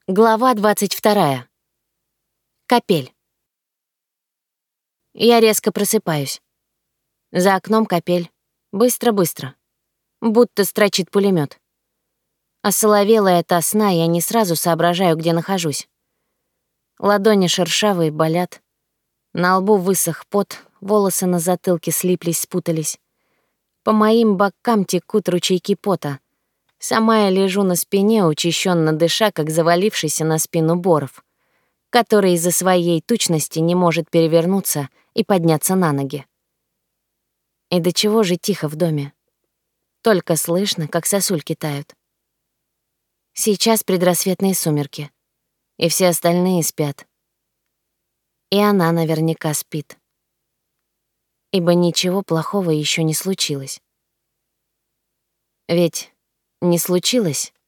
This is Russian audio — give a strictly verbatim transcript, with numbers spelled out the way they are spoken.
Глава двадцать вторая. Капель. Я резко просыпаюсь. За окном капель. Быстро-быстро. Будто строчит пулемет. Осоловелая ото сна, я не сразу соображаю, где нахожусь. Ладони шершавые, болят. На лбу высох пот, волосы на затылке слиплись, спутались. По моим бокам текут ручейки пота. Сама я лежу на спине, учащенно дыша, как завалившийся на спину Боров, который из-за своей тучности не может перевернуться и подняться на ноги. И до чего же тихо в доме. Только слышно, как сосульки тают. Сейчас предрассветные сумерки, и все остальные спят. И она наверняка спит. Ибо ничего плохого еще не случилось. Ведь не случилось?